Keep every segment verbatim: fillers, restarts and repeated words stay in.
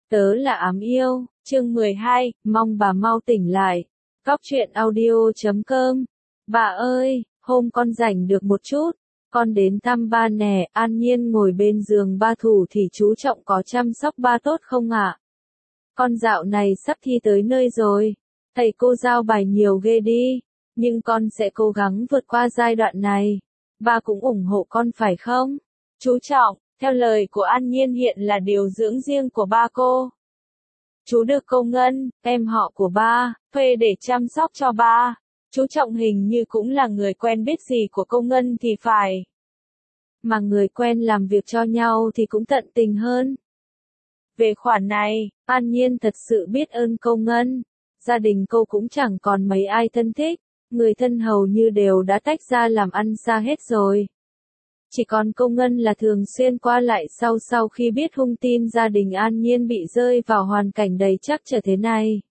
Tớ là Ám Yêu, chương mười hai, mong bà mau tỉnh lại. Cóc truyện audio chấm com. Bà ơi, hôm con rảnh được một chút, con đến thăm ba nè. An Nhiên ngồi bên giường ba thủ thì chú Trọng có chăm sóc ba tốt không ạ? Con dạo này sắp thi tới nơi rồi, thầy cô giao bài nhiều ghê đi, nhưng con sẽ cố gắng vượt qua giai đoạn này. Ba cũng ủng hộ con phải không? Chú Trọng, theo lời của An Nhiên hiện là điều dưỡng riêng của ba cô. Chú được cô Ngân, em họ của ba, thuê để chăm sóc cho ba. Chú Trọng hình như cũng là người quen biết gì của cô Ngân thì phải. Mà người quen làm việc cho nhau thì cũng tận tình hơn. Về khoản này, An Nhiên thật sự biết ơn cô Ngân. Gia đình cô cũng chẳng còn mấy ai thân thích, người thân hầu như đều đã tách ra làm ăn xa hết rồi. Chỉ còn cô Ngân là thường xuyên qua lại sau sau khi biết hung tin gia đình An Nhiên bị rơi vào hoàn cảnh đầy trắc trở thế này.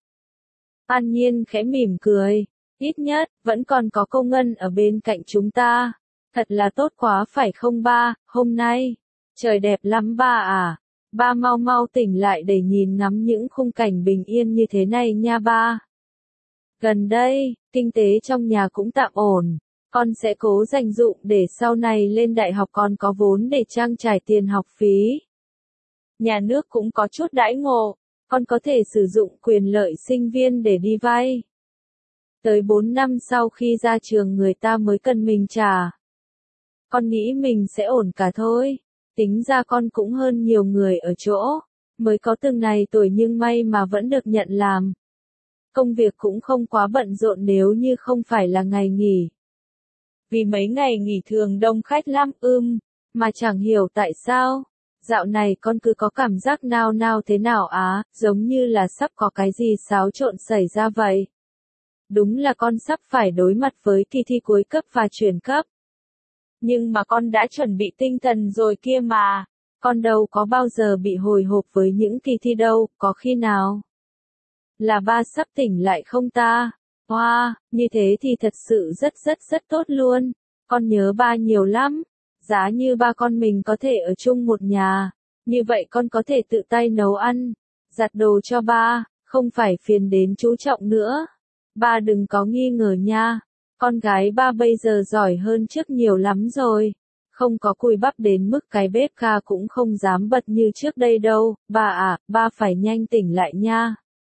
An Nhiên khẽ mỉm cười, ít nhất, vẫn còn có cô Ngân ở bên cạnh chúng ta. Thật là tốt quá phải không ba, hôm nay, trời đẹp lắm ba à. Ba mau mau tỉnh lại để nhìn ngắm những khung cảnh bình yên như thế này nha ba. Gần đây, kinh tế trong nhà cũng tạm ổn. Con sẽ cố dành dụm để sau này lên đại học con có vốn để trang trải tiền học phí. Nhà nước cũng có chút đãi ngộ, con có thể sử dụng quyền lợi sinh viên để đi vay. Tới bốn năm sau khi ra trường người ta mới cần mình trả. Con nghĩ mình sẽ ổn cả thôi, tính ra con cũng hơn nhiều người ở chỗ, mới có từng này tuổi nhưng may mà vẫn được nhận làm. Công việc cũng không quá bận rộn nếu như không phải là ngày nghỉ. Vì mấy ngày nghỉ thường đông khách lắm ưm, mà chẳng hiểu tại sao, dạo này con cứ có cảm giác nao nao thế nào á, giống như là sắp có cái gì xáo trộn xảy ra vậy. Đúng là con sắp phải đối mặt với kỳ thi cuối cấp và chuyển cấp. Nhưng mà con đã chuẩn bị tinh thần rồi kia mà, con đâu có bao giờ bị hồi hộp với những kỳ thi đâu, có khi nào là ba sắp tỉnh lại không ta? Wow, như thế thì thật sự rất rất rất tốt luôn. Con nhớ ba nhiều lắm. Giá như ba con mình có thể ở chung một nhà, như vậy con có thể tự tay nấu ăn, giặt đồ cho ba, không phải phiền đến chú Trọng nữa. Ba đừng có nghi ngờ nha. Con gái ba bây giờ giỏi hơn trước nhiều lắm rồi. Không có cùi bắp đến mức cái bếp ga cũng không dám bật như trước đây đâu. Ba à, ba phải nhanh tỉnh lại nha.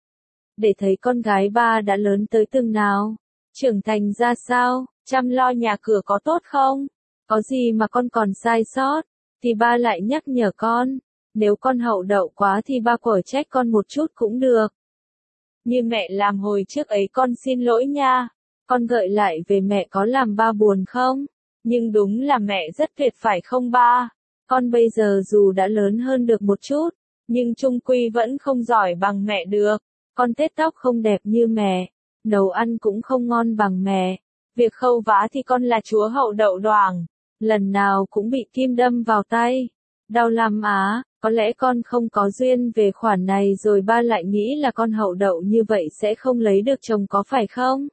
Để thấy con gái ba đã lớn tới từng nào, trưởng thành ra sao, chăm lo nhà cửa có tốt không, có gì mà con còn sai sót, thì ba lại nhắc nhở con, nếu con hậu đậu quá thì ba quở trách con một chút cũng được. Như mẹ làm hồi trước ấy con xin lỗi nha, con gợi lại về mẹ có làm ba buồn không, nhưng đúng là mẹ rất tuyệt phải không ba, con bây giờ dù đã lớn hơn được một chút, nhưng chung quy vẫn không giỏi bằng mẹ được. Con tết tóc không đẹp như mẹ, nấu ăn cũng không ngon bằng mẹ, việc khâu vá thì con là chúa hậu đậu đoàng, lần nào cũng bị kim đâm vào tay, đau lắm á, có lẽ con không có duyên về khoản này rồi ba lại nghĩ là con hậu đậu như vậy sẽ không lấy được chồng có phải không?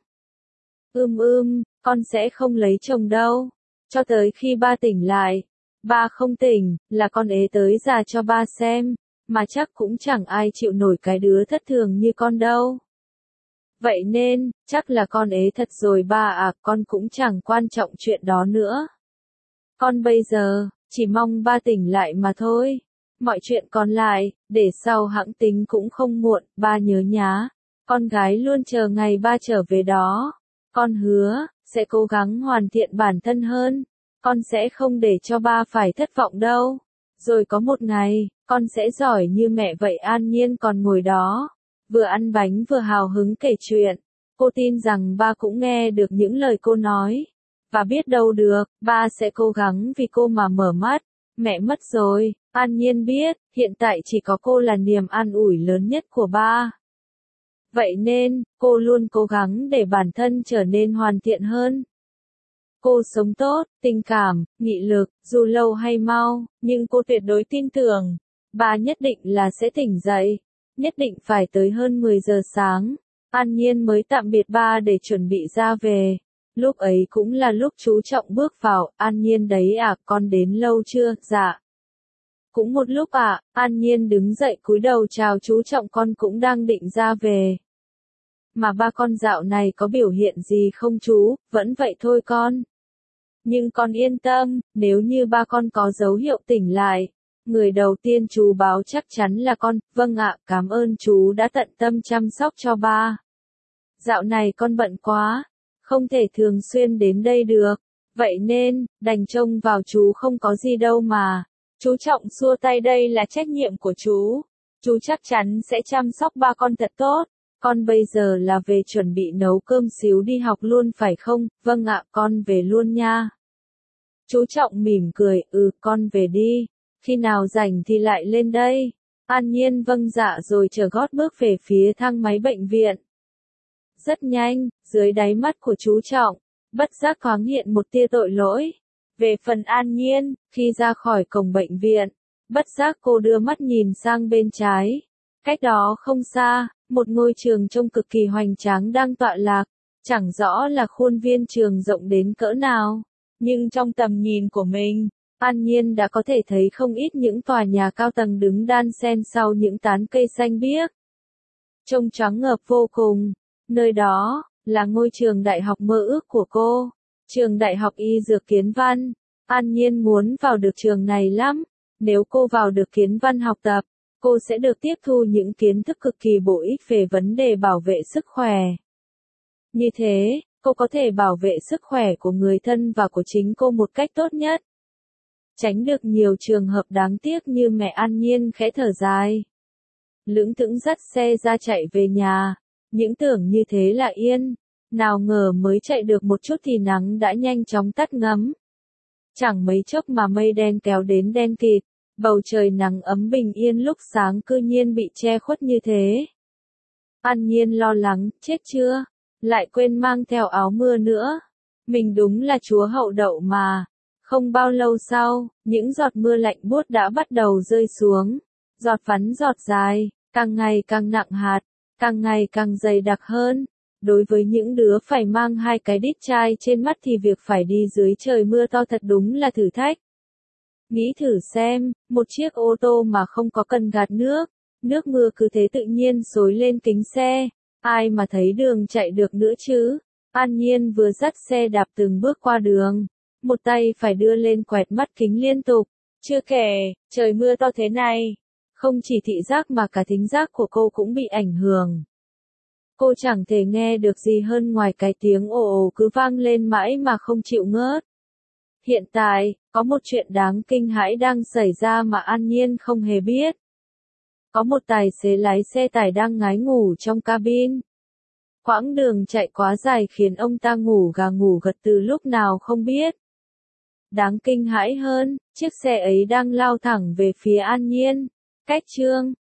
Ưm ưm, con sẽ không lấy chồng đâu, cho tới khi ba tỉnh lại, ba không tỉnh, là con ế tới già cho ba xem. Mà chắc cũng chẳng ai chịu nổi cái đứa thất thường như con đâu. Vậy nên, chắc là con ế thật rồi ba à, con cũng chẳng quan trọng chuyện đó nữa. Con bây giờ, chỉ mong ba tỉnh lại mà thôi. Mọi chuyện còn lại, để sau hẵng tính cũng không muộn, ba nhớ nhá. Con gái luôn chờ ngày ba trở về đó. Con hứa, sẽ cố gắng hoàn thiện bản thân hơn. Con sẽ không để cho ba phải thất vọng đâu. Rồi có một ngày, con sẽ giỏi như mẹ vậy. An Nhiên còn ngồi đó, vừa ăn bánh vừa hào hứng kể chuyện. Cô tin rằng ba cũng nghe được những lời cô nói. Và biết đâu được, ba sẽ cố gắng vì cô mà mở mắt. Mẹ mất rồi, An Nhiên biết, hiện tại chỉ có cô là niềm an ủi lớn nhất của ba. Vậy nên, cô luôn cố gắng để bản thân trở nên hoàn thiện hơn. Cô sống tốt, tình cảm, nghị lực, dù lâu hay mau, nhưng cô tuyệt đối tin tưởng, ba nhất định là sẽ tỉnh dậy, nhất định phải tới hơn mười giờ sáng, An Nhiên mới tạm biệt ba để chuẩn bị ra về. Lúc ấy cũng là lúc chú Trọng bước vào, An Nhiên đấy à, con đến lâu chưa, dạ. Cũng một lúc ạ, An Nhiên đứng dậy cúi đầu chào chú Trọng, con cũng đang định ra về. Mà ba con dạo này có biểu hiện gì không chú? Vẫn vậy thôi con. Nhưng con yên tâm, nếu như ba con có dấu hiệu tỉnh lại, người đầu tiên chú báo chắc chắn là con. Vâng ạ, cảm ơn chú đã tận tâm chăm sóc cho ba. Dạo này con bận quá, không thể thường xuyên đến đây được. Vậy nên, đành trông vào chú không có gì đâu mà. Chú Trọng xua tay, đây là trách nhiệm của chú. Chú chắc chắn sẽ chăm sóc ba con thật tốt. Con bây giờ là về chuẩn bị nấu cơm xíu đi học luôn phải không? Vâng ạ, con về luôn nha. Chú Trọng mỉm cười, ừ, con về đi. Khi nào rảnh thì lại lên đây. An Nhiên vâng dạ rồi trở gót bước về phía thang máy bệnh viện. Rất nhanh, dưới đáy mắt của chú Trọng, bất giác thoáng hiện một tia tội lỗi. Về phần An Nhiên, khi ra khỏi cổng bệnh viện, bất giác cô đưa mắt nhìn sang bên trái. Cách đó không xa, một ngôi trường trông cực kỳ hoành tráng đang tọa lạc. Chẳng rõ là khuôn viên trường rộng đến cỡ nào, nhưng trong tầm nhìn của mình, An Nhiên đã có thể thấy không ít những tòa nhà cao tầng đứng đan xen sau những tán cây xanh biếc. Trông choáng ngợp vô cùng. Nơi đó là ngôi trường đại học mơ ước của cô, trường Đại học Y Dược Kiến Văn. An Nhiên muốn vào được trường này lắm. Nếu cô vào được Kiến Văn học tập, cô sẽ được tiếp thu những kiến thức cực kỳ bổ ích về vấn đề bảo vệ sức khỏe. Như thế, cô có thể bảo vệ sức khỏe của người thân và của chính cô một cách tốt nhất. Tránh được nhiều trường hợp đáng tiếc như mẹ An Nhiên khẽ thở dài. Lững thững dắt xe ra chạy về nhà. Những tưởng như thế là yên. Nào ngờ mới chạy được một chút thì nắng đã nhanh chóng tắt ngấm. Chẳng mấy chốc mà mây đen kéo đến đen kịt. Bầu trời nắng ấm bình yên lúc sáng cư nhiên bị che khuất như thế. An Nhiên lo lắng, chết chưa? Lại quên mang theo áo mưa nữa. Mình đúng là chúa hậu đậu mà. Không bao lâu sau, những giọt mưa lạnh buốt đã bắt đầu rơi xuống. Giọt vắn giọt dài, càng ngày càng nặng hạt, càng ngày càng dày đặc hơn. Đối với những đứa phải mang hai cái đít chai trên mắt thì việc phải đi dưới trời mưa to thật đúng là thử thách. Nghĩ thử xem, một chiếc ô tô mà không có cần gạt nước, nước mưa cứ thế tự nhiên xối lên kính xe, ai mà thấy đường chạy được nữa chứ. An Nhiên vừa dắt xe đạp từng bước qua đường, một tay phải đưa lên quẹt mắt kính liên tục. Chưa kể, trời mưa to thế này, không chỉ thị giác mà cả thính giác của cô cũng bị ảnh hưởng. Cô chẳng thể nghe được gì hơn ngoài cái tiếng ồ ồ cứ vang lên mãi mà không chịu ngớt. Hiện tại, có một chuyện đáng kinh hãi đang xảy ra mà An Nhiên không hề biết. Có một tài xế lái xe tải đang ngái ngủ trong cabin. Quãng đường chạy quá dài khiến ông ta ngủ gà ngủ gật từ lúc nào không biết. Đáng kinh hãi hơn, chiếc xe ấy đang lao thẳng về phía An Nhiên. Cách chương